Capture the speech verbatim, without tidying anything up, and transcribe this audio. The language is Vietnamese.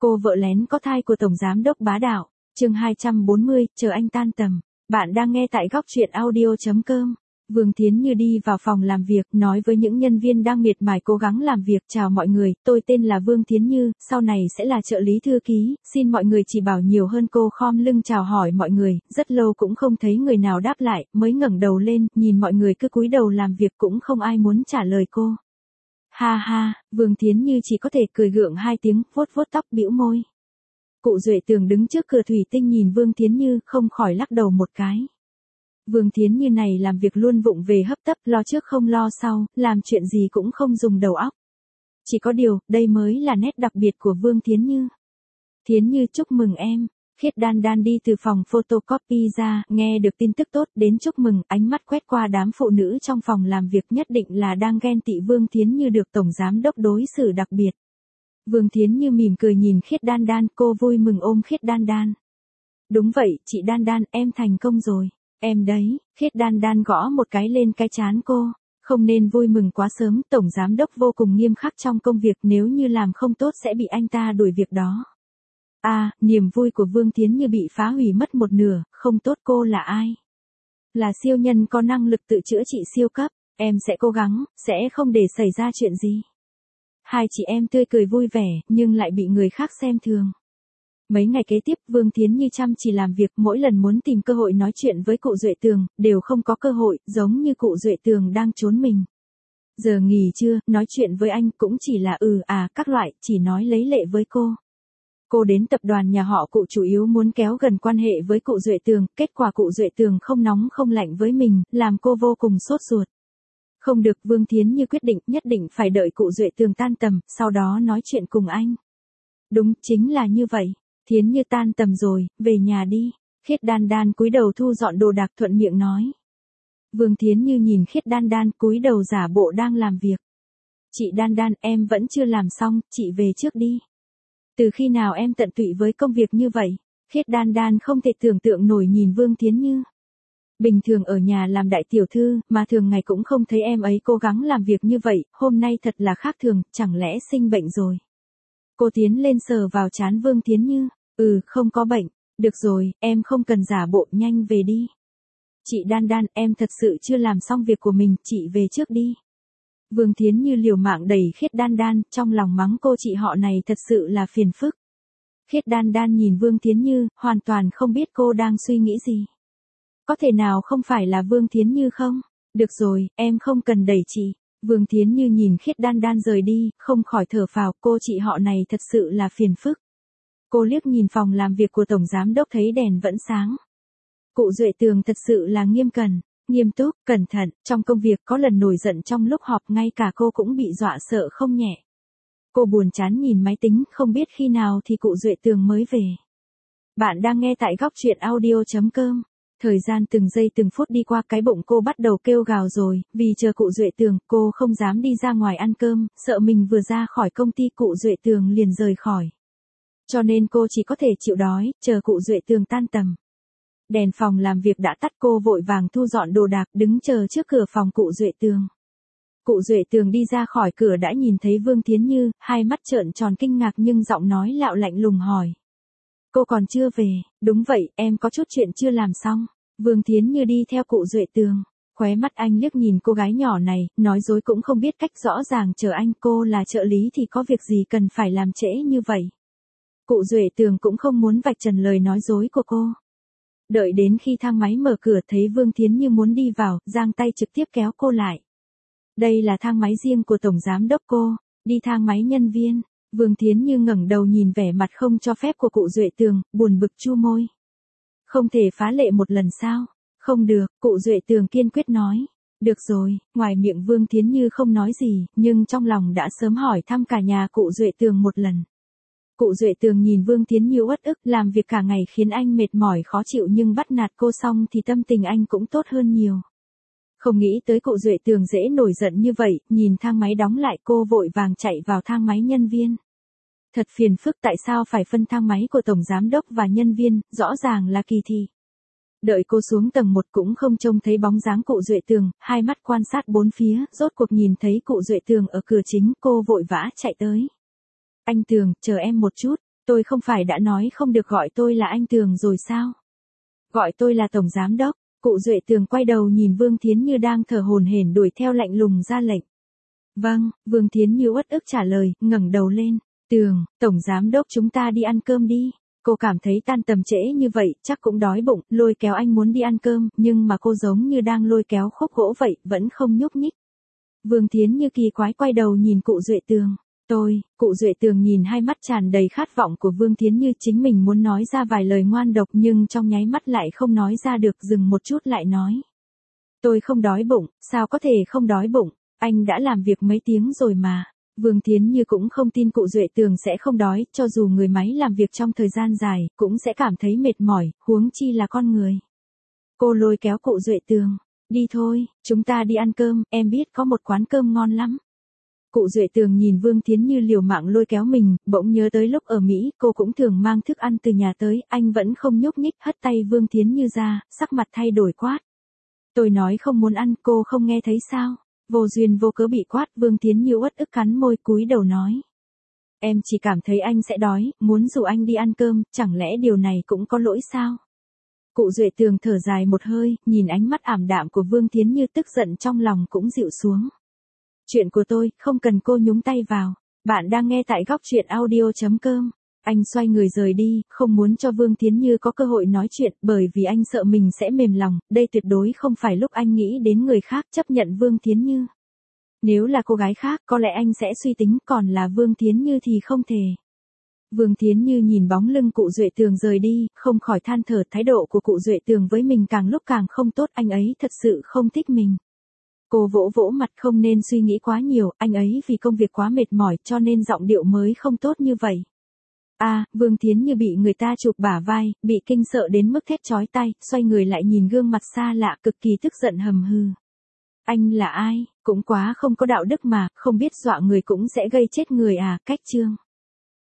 Cô vợ lén có thai của Tổng Giám đốc bá đạo. Chương hai trăm bốn mươi, chờ anh tan tầm. Bạn đang nghe tại góc truyện audio chấm com. Vương Thiến Như đi vào phòng làm việc, nói với những nhân viên đang miệt mài cố gắng làm việc, chào mọi người, tôi tên là Vương Thiến Như, sau này sẽ là trợ lý thư ký, xin mọi người chỉ bảo nhiều hơn. Cô khom lưng chào hỏi mọi người, rất lâu cũng không thấy người nào đáp lại, mới ngẩng đầu lên, nhìn mọi người cứ cúi đầu làm việc cũng không ai muốn trả lời cô. Ha ha, Vương Thiến Như chỉ có thể cười gượng hai tiếng, vuốt vuốt tóc bĩu môi. Cụ Duệ Tường đứng trước cửa thủy tinh nhìn Vương Thiến Như, không khỏi lắc đầu một cái. Vương Thiến Như này làm việc luôn vụng về hấp tấp, lo trước không lo sau, làm chuyện gì cũng không dùng đầu óc. Chỉ có điều, đây mới là nét đặc biệt của Vương Thiến Như. Thiến Như chúc mừng em. Khiết Đan Đan đi từ phòng photocopy ra, nghe được tin tức tốt, đến chúc mừng, ánh mắt quét qua đám phụ nữ trong phòng làm việc, nhất định là đang ghen tị Vương Thiến Như được Tổng Giám đốc đối xử đặc biệt. Vương Thiến Như mỉm cười nhìn Khiết Đan Đan, cô vui mừng ôm Khiết Đan Đan. Đúng vậy, chị Đan Đan, em thành công rồi. Em đấy, Khiết Đan Đan gõ một cái lên cái trán cô. Không nên vui mừng quá sớm, Tổng Giám đốc vô cùng nghiêm khắc trong công việc, nếu như làm không tốt sẽ bị anh ta đuổi việc đó. À, niềm vui của Vương Thiến Như bị phá hủy mất một nửa, không tốt. Cô là ai? Là siêu nhân có năng lực tự chữa trị siêu cấp, em sẽ cố gắng, sẽ không để xảy ra chuyện gì. Hai chị em tươi cười vui vẻ, nhưng lại bị người khác xem thường. Mấy ngày kế tiếp, Vương Thiến Như chăm chỉ làm việc, mỗi lần muốn tìm cơ hội nói chuyện với cụ Duệ Tường, đều không có cơ hội, giống như cụ Duệ Tường đang trốn mình. Giờ nghỉ trưa, nói chuyện với anh cũng chỉ là ừ à các loại, chỉ nói lấy lệ với cô. Cô đến tập đoàn nhà họ cụ chủ yếu muốn kéo gần quan hệ với cụ Duệ Tường, kết quả cụ Duệ Tường không nóng không lạnh với mình, làm cô vô cùng sốt ruột. Không được, Vương Thiến Như quyết định, nhất định phải đợi cụ Duệ Tường tan tầm, sau đó nói chuyện cùng anh. Đúng, chính là như vậy. Thiến Như tan tầm rồi, về nhà đi. Khiết Đan Đan cúi đầu thu dọn đồ đạc, thuận miệng nói. Vương Thiến Như nhìn Khiết Đan Đan cúi đầu giả bộ đang làm việc. Chị Đan Đan, em vẫn chưa làm xong, chị về trước đi. Từ khi nào em tận tụy với công việc như vậy? Khiết Đan Đan không thể tưởng tượng nổi nhìn Vương Thiến Như. Bình thường ở nhà làm đại tiểu thư, mà thường ngày cũng không thấy em ấy cố gắng làm việc như vậy, hôm nay thật là khác thường, chẳng lẽ sinh bệnh rồi? Cô tiến lên sờ vào trán Vương Thiến Như, ừ, không có bệnh, được rồi, em không cần giả bộ, nhanh về đi. Chị Đan Đan, em thật sự chưa làm xong việc của mình, chị về trước đi. Vương Thiến Như liều mạng đẩy Khiết Đan Đan, trong lòng mắng cô chị họ này thật sự là phiền phức. Khiết Đan Đan nhìn Vương Thiến Như, hoàn toàn không biết cô đang suy nghĩ gì. Có thể nào không phải là Vương Thiến Như không? Được rồi, em không cần đẩy chị. Vương Thiến Như nhìn Khiết Đan Đan rời đi, không khỏi thở phào, cô chị họ này thật sự là phiền phức. Cô liếc nhìn phòng làm việc của Tổng Giám đốc thấy đèn vẫn sáng. Cụ Duệ Tường thật sự là nghiêm cẩn, nghiêm túc, cẩn thận, trong công việc có lần nổi giận trong lúc họp, ngay cả cô cũng bị dọa sợ không nhẹ. Cô buồn chán nhìn máy tính, không biết khi nào thì cụ Duệ Tường mới về. Bạn đang nghe tại góc truyện audio chấm com. Thời gian từng giây từng phút đi qua, cái bụng cô bắt đầu kêu gào rồi, vì chờ cụ Duệ Tường, cô không dám đi ra ngoài ăn cơm, sợ mình vừa ra khỏi công ty cụ Duệ Tường liền rời khỏi. Cho nên cô chỉ có thể chịu đói, chờ cụ Duệ Tường tan tầm. Đèn phòng làm việc đã tắt, cô vội vàng thu dọn đồ đạc, đứng chờ trước cửa phòng cụ Duệ Tường. Cụ Duệ Tường đi ra khỏi cửa đã nhìn thấy Vương Thiến Như, hai mắt trợn tròn kinh ngạc nhưng giọng nói lạo lạnh lùng hỏi. Cô còn chưa về? Đúng vậy, em có chút chuyện chưa làm xong. Vương Thiến Như đi theo cụ Duệ Tường. Khóe mắt anh liếc nhìn cô gái nhỏ này, nói dối cũng không biết cách, rõ ràng chờ anh, cô là trợ lý thì có việc gì cần phải làm trễ như vậy. Cụ Duệ Tường cũng không muốn vạch trần lời nói dối của cô. Đợi đến khi thang máy mở cửa thấy Vương Thiến Như muốn đi vào, giang tay trực tiếp kéo cô lại. Đây là thang máy riêng của Tổng Giám đốc cô, đi thang máy nhân viên. Vương Thiến Như ngẩng đầu nhìn vẻ mặt không cho phép của cụ Duệ Tường, buồn bực chu môi. Không thể phá lệ một lần sao? Không được, cụ Duệ Tường kiên quyết nói. Được rồi, ngoài miệng Vương Thiến Như không nói gì, nhưng trong lòng đã sớm hỏi thăm cả nhà cụ Duệ Tường một lần. Cụ Duệ Tường nhìn Vương Thiến Như uất ức, làm việc cả ngày khiến anh mệt mỏi khó chịu, nhưng bắt nạt cô xong thì tâm tình anh cũng tốt hơn nhiều. Không nghĩ tới cụ Duệ Tường dễ nổi giận như vậy, nhìn thang máy đóng lại, cô vội vàng chạy vào thang máy nhân viên. Thật phiền phức, tại sao phải phân thang máy của Tổng Giám đốc và nhân viên, rõ ràng là kỳ thị. Đợi cô xuống tầng một cũng không trông thấy bóng dáng cụ Duệ Tường, hai mắt quan sát bốn phía, rốt cuộc nhìn thấy cụ Duệ Tường ở cửa chính, cô vội vã chạy tới. Anh Tường, chờ em một chút. Tôi không phải đã nói không được gọi tôi là anh Tường rồi sao? Gọi tôi là Tổng Giám Đốc. Cụ Duệ Tường quay đầu nhìn Vương Thiến Như đang thở hổn hển đuổi theo lạnh lùng ra lệnh. Vâng, Vương Thiến Như uất ức trả lời, ngẩng đầu lên. Tường, Tổng Giám Đốc chúng ta đi ăn cơm đi. Cô cảm thấy tan tầm trễ như vậy, chắc cũng đói bụng, lôi kéo anh muốn đi ăn cơm, nhưng mà cô giống như đang lôi kéo khúc gỗ vậy, vẫn không nhúc nhích. Vương Thiến Như kỳ quái quay đầu nhìn cụ Duệ Tường. Tôi, cụ Duệ Tường nhìn hai mắt tràn đầy khát vọng của Vương Thiến Như, chính mình muốn nói ra vài lời ngoan độc nhưng trong nháy mắt lại không nói ra được, dừng một chút lại nói. Tôi không đói bụng, sao có thể không đói bụng, anh đã làm việc mấy tiếng rồi mà. Vương Thiến Như cũng không tin cụ Duệ Tường sẽ không đói, cho dù người máy làm việc trong thời gian dài, cũng sẽ cảm thấy mệt mỏi, huống chi là con người. Cô lôi kéo cụ Duệ Tường. Đi thôi, chúng ta đi ăn cơm, em biết có một quán cơm ngon lắm. Cụ Duệ Tường nhìn Vương Thiến Như liều mạng lôi kéo mình, bỗng nhớ tới lúc ở Mỹ, cô cũng thường mang thức ăn từ nhà tới, anh vẫn không nhúc nhích, hất tay Vương Thiến Như ra, sắc mặt thay đổi quát. Tôi nói không muốn ăn, cô không nghe thấy sao? Vô duyên vô cớ bị quát, Vương Thiến Như uất ức cắn môi cúi đầu nói. Em chỉ cảm thấy anh sẽ đói, muốn rủ anh đi ăn cơm, chẳng lẽ điều này cũng có lỗi sao? Cụ Duệ Tường thở dài một hơi, nhìn ánh mắt ảm đạm của Vương Thiến Như, tức giận trong lòng cũng dịu xuống. Chuyện của tôi, không cần cô nhúng tay vào. Bạn đang nghe tại góc truyện audio chấm com. Anh xoay người rời đi, không muốn cho Vương Thiến Như có cơ hội nói chuyện, bởi vì anh sợ mình sẽ mềm lòng, đây tuyệt đối không phải lúc anh nghĩ đến người khác chấp nhận Vương Thiến Như. Nếu là cô gái khác, có lẽ anh sẽ suy tính, còn là Vương Thiến Như thì không thể. Vương Thiến Như nhìn bóng lưng cụ Duệ Tường rời đi, không khỏi than thở, thái độ của cụ Duệ Tường với mình càng lúc càng không tốt, anh ấy thật sự không thích mình. Cô vỗ vỗ mặt, không nên suy nghĩ quá nhiều, anh ấy vì công việc quá mệt mỏi cho nên giọng điệu mới không tốt như vậy. À, Vương Thiến Như bị người ta chụp bả vai, bị kinh sợ đến mức thét chói tai, xoay người lại nhìn gương mặt xa lạ, cực kỳ tức giận hầm hừ. Anh là ai, cũng quá không có đạo đức mà, không biết dọa người cũng sẽ gây chết người à, cách chương.